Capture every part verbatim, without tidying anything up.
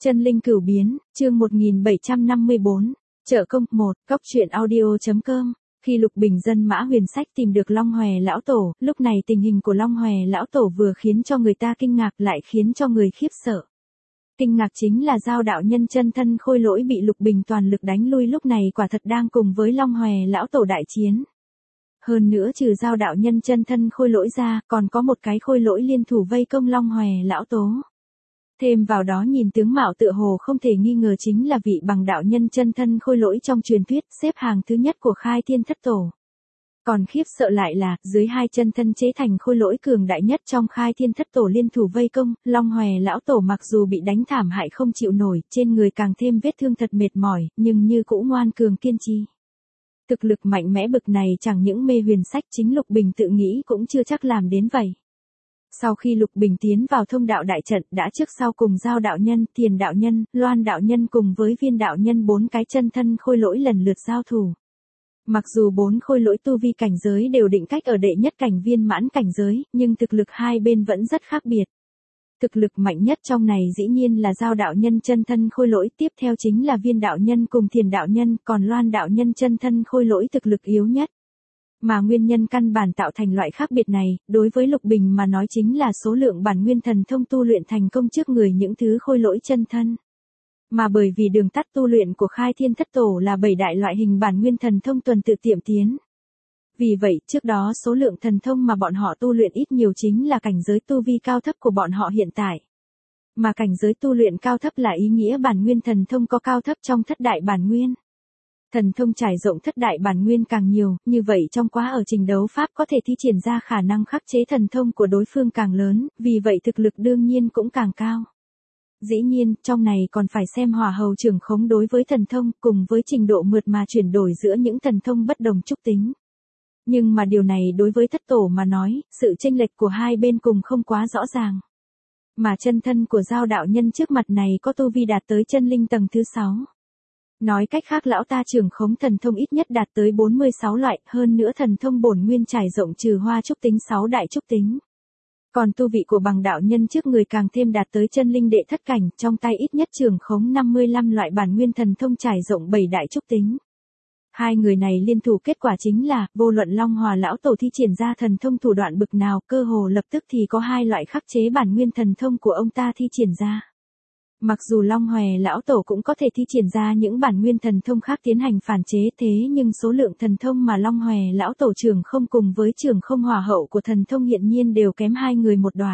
Chân linh cửu biến, chương một nghìn bảy trăm năm mươi bốn, trợ công một, cóc truyện audio.com. Khi Lục Bình dân Mã Huyền Sách tìm được Long Hòe lão tổ, lúc này tình hình của Long Hòe lão tổ vừa khiến cho người ta kinh ngạc lại khiến cho người khiếp sợ. Kinh ngạc chính là Giao đạo nhân chân thân Khôi Lỗi bị Lục Bình toàn lực đánh lui, lúc này quả thật đang cùng với Long Hòe lão tổ đại chiến. Hơn nữa trừ Giao đạo nhân chân thân Khôi Lỗi ra, còn có một cái Khôi Lỗi liên thủ vây công Long Hòe lão tổ. Thêm vào đó nhìn tướng mạo tựa hồ không thể nghi ngờ chính là vị bằng đạo nhân chân thân Khôi Lỗi trong truyền thuyết, xếp hàng thứ nhất của Khai Thiên Thất Tổ. Còn khiếp sợ lại là, dưới hai chân thân chế thành Khôi Lỗi cường đại nhất trong Khai Thiên Thất Tổ liên thủ vây công, Long Hòe lão tổ mặc dù bị đánh thảm hại không chịu nổi, trên người càng thêm vết thương thật mệt mỏi, nhưng như cũ ngoan cường kiên trì. Thực lực mạnh mẽ bực này chẳng những mê Huyền Sách chính Lục Bình tự nghĩ cũng chưa chắc làm đến vậy. Sau khi Lục Bình tiến vào thông đạo đại trận, đã trước sau cùng Giao đạo nhân, Tiền đạo nhân, Loan đạo nhân cùng với Viên đạo nhân bốn cái chân thân Khôi Lỗi lần lượt giao thủ. Mặc dù bốn Khôi Lỗi tu vi cảnh giới đều định cách ở đệ nhất cảnh viên mãn cảnh giới, nhưng thực lực hai bên vẫn rất khác biệt. Thực lực mạnh nhất trong này dĩ nhiên là Giao đạo nhân chân thân Khôi Lỗi, tiếp theo chính là Viên đạo nhân cùng Tiền đạo nhân, còn Loan đạo nhân chân thân Khôi Lỗi thực lực yếu nhất. Mà nguyên nhân căn bản tạo thành loại khác biệt này, đối với Lục Bình mà nói chính là số lượng bản nguyên thần thông tu luyện thành công trước người những thứ Khôi Lỗi chân thân. Mà bởi vì đường tắt tu luyện của Khai Thiên Thất Tổ là bảy đại loại hình bản nguyên thần thông tuần tự tiệm tiến. Vì vậy, trước đó số lượng thần thông mà bọn họ tu luyện ít nhiều chính là cảnh giới tu vi cao thấp của bọn họ hiện tại. Mà cảnh giới tu luyện cao thấp là ý nghĩa bản nguyên thần thông có cao thấp trong thất đại bản nguyên. Thần thông trải rộng thất đại bản nguyên càng nhiều, như vậy trong quá ở trình đấu pháp có thể thi triển ra khả năng khắc chế thần thông của đối phương càng lớn, vì vậy thực lực đương nhiên cũng càng cao. Dĩ nhiên, trong này còn phải xem hỏa hầu trưởng khống đối với thần thông, cùng với trình độ mượt mà chuyển đổi giữa những thần thông bất đồng trúc tính. Nhưng mà điều này đối với thất tổ mà nói, sự chênh lệch của hai bên cùng không quá rõ ràng. Mà chân thân của Giao đạo nhân trước mặt này có tu vi đạt tới chân linh tầng thứ sáu. Nói cách khác lão ta trưởng khống thần thông ít nhất đạt tới bốn mươi sáu loại, hơn nữa thần thông bổn nguyên trải rộng trừ hoa trúc tính sáu đại trúc tính. Còn tu vị của bằng đạo nhân trước người càng thêm đạt tới chân linh đệ thất cảnh, trong tay ít nhất trưởng khống năm mươi lăm loại bản nguyên thần thông trải rộng bảy đại trúc tính. Hai người này liên thủ kết quả chính là, vô luận Long Hòe lão tổ thi triển ra thần thông thủ đoạn bực nào, cơ hồ lập tức thì có hai loại khắc chế bản nguyên thần thông của ông ta thi triển ra. Mặc dù Long Hòe lão tổ cũng có thể thi triển ra những bản nguyên thần thông khác tiến hành phản chế, thế nhưng số lượng thần thông mà Long Hòe lão tổ trưởng không cùng với trưởng không hòa hậu của thần thông hiện nhiên đều kém hai người một đoạn.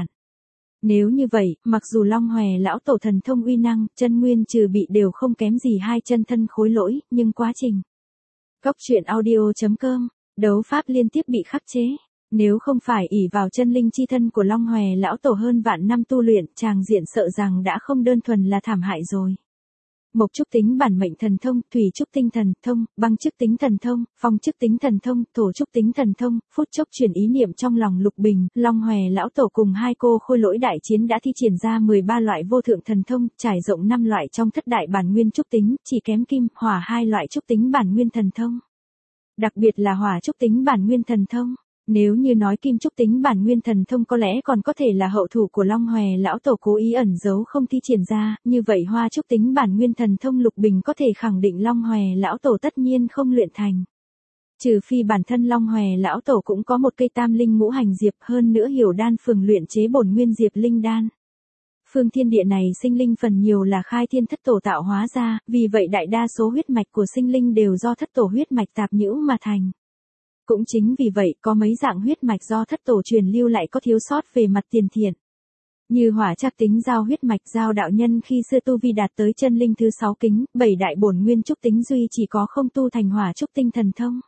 Nếu như vậy, mặc dù Long Hòe lão tổ thần thông uy năng, chân nguyên trừ bị đều không kém gì hai chân thân Khối Lỗi, nhưng quá trình cóc truyện audio.com, đấu pháp liên tiếp bị khắc chế. Nếu không phải ỷ vào chân linh chi thân của Long Hòe lão tổ hơn vạn năm tu luyện, tràng diện sợ rằng đã không đơn thuần là thảm hại rồi. Mộc trúc tính bản mệnh thần thông, thủy trúc tinh thần thông, băng trúc tính thần thông, phong trúc tính thần thông, thổ trúc tính thần thông, phút chốc chuyển ý niệm trong lòng Lục Bình, Long Hòe lão tổ cùng hai cô Khôi Lỗi đại chiến đã thi triển ra mười ba loại vô thượng thần thông, trải rộng năm loại trong thất đại bản nguyên trúc tính, chỉ kém kim, hỏa hai loại trúc tính bản nguyên thần thông. Đặc biệt là hỏa trúc tính bản nguyên thần thông. Nếu như nói kim trúc tính bản nguyên thần thông có lẽ còn có thể là hậu thủ của Long Hòe lão tổ cố ý ẩn giấu không thi triển ra, như vậy hoa trúc tính bản nguyên thần thông Lục Bình có thể khẳng định Long Hòe lão tổ tất nhiên không luyện thành. Trừ phi bản thân Long Hòe lão tổ cũng có một cây tam linh ngũ hành diệp, hơn nữa hiểu đan phường luyện chế bổn nguyên diệp linh đan. Phương thiên địa này sinh linh phần nhiều là Khai Thiên Thất Tổ tạo hóa ra, vì vậy đại đa số huyết mạch của sinh linh đều do thất tổ huyết mạch tạp nhữu mà thành. Cũng chính vì vậy, có mấy dạng huyết mạch do thất tổ truyền lưu lại có thiếu sót về mặt tiền thiện. Như hỏa trắc tính Giao huyết mạch Giao đạo nhân khi xưa tu vi đạt tới chân linh thứ sáu kính, bảy đại bổn nguyên trúc tính duy chỉ có không tu thành hỏa trúc tinh thần thông.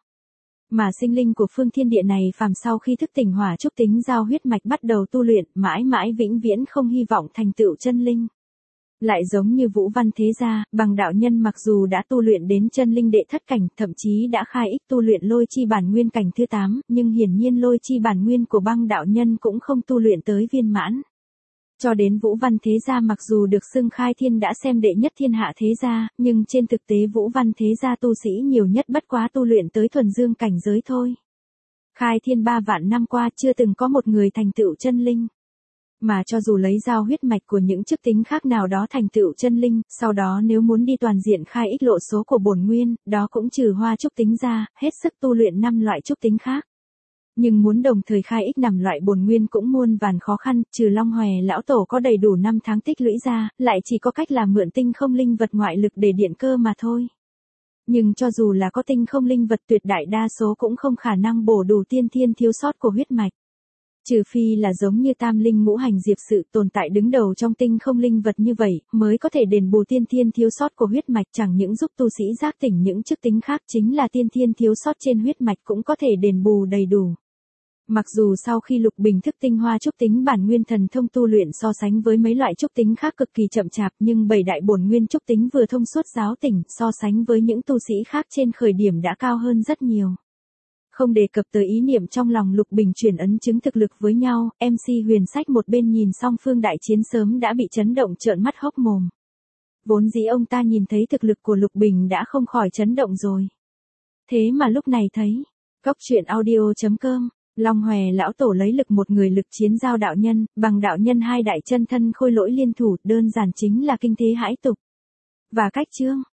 Mà sinh linh của phương thiên địa này phàm sau khi thức tỉnh hỏa trúc tính Giao huyết mạch bắt đầu tu luyện, mãi mãi vĩnh viễn không hy vọng thành tựu chân linh. Lại giống như Vũ Văn Thế Gia, bằng đạo nhân mặc dù đã tu luyện đến chân linh đệ thất cảnh, thậm chí đã khai ích tu luyện lôi chi bản nguyên cảnh thứ tám, nhưng hiển nhiên lôi chi bản nguyên của băng đạo nhân cũng không tu luyện tới viên mãn. Cho đến Vũ Văn Thế Gia mặc dù được xưng khai thiên đã xem đệ nhất thiên hạ thế gia, nhưng trên thực tế Vũ Văn Thế Gia tu sĩ nhiều nhất bất quá tu luyện tới thuần dương cảnh giới thôi. Khai thiên ba vạn năm qua chưa từng có một người thành tựu chân linh. Mà cho dù lấy giao huyết mạch của những chức tính khác nào đó thành tựu chân linh, sau đó nếu muốn đi toàn diện khai ích lộ số của bổn nguyên, đó cũng trừ hoa trúc tính ra, hết sức tu luyện năm loại trúc tính khác. Nhưng muốn đồng thời khai ích năm loại bổn nguyên cũng muôn vàn khó khăn, trừ Long Hòe lão tổ có đầy đủ năm tháng tích lũy ra, lại chỉ có cách là mượn tinh không linh vật ngoại lực để điện cơ mà thôi. Nhưng cho dù là có tinh không linh vật, tuyệt đại đa số cũng không khả năng bổ đủ tiên thiên thiếu sót của huyết mạch. Trừ phi là giống như tam linh ngũ hành diệp sự tồn tại đứng đầu trong tinh không linh vật như vậy, mới có thể đền bù tiên thiên thiếu sót của huyết mạch, chẳng những giúp tu sĩ giác tỉnh những chức tính khác, chính là tiên thiên thiếu sót trên huyết mạch cũng có thể đền bù đầy đủ. Mặc dù sau khi Lục Bình thức tinh hoa trúc tính bản nguyên thần thông tu luyện so sánh với mấy loại trúc tính khác cực kỳ chậm chạp, nhưng bảy đại bổn nguyên trúc tính vừa thông suốt giáo tỉnh, so sánh với những tu sĩ khác trên khởi điểm đã cao hơn rất nhiều. Không đề cập tới ý niệm trong lòng Lục Bình chuyển ấn chứng thực lực với nhau, em xê Huyền Sách một bên nhìn song phương đại chiến sớm đã bị chấn động trợn mắt hốc mồm. Vốn dĩ ông ta nhìn thấy thực lực của Lục Bình đã không khỏi chấn động rồi. Thế mà lúc này thấy, Cốc truyện audio chấm com, Long Hòe lão tổ lấy lực một người lực chiến giao đạo nhân, bằng đạo nhân hai đại chân thân khôi lỗi liên thủ, đơn giản chính là kinh thế hãi tục. Và cách chương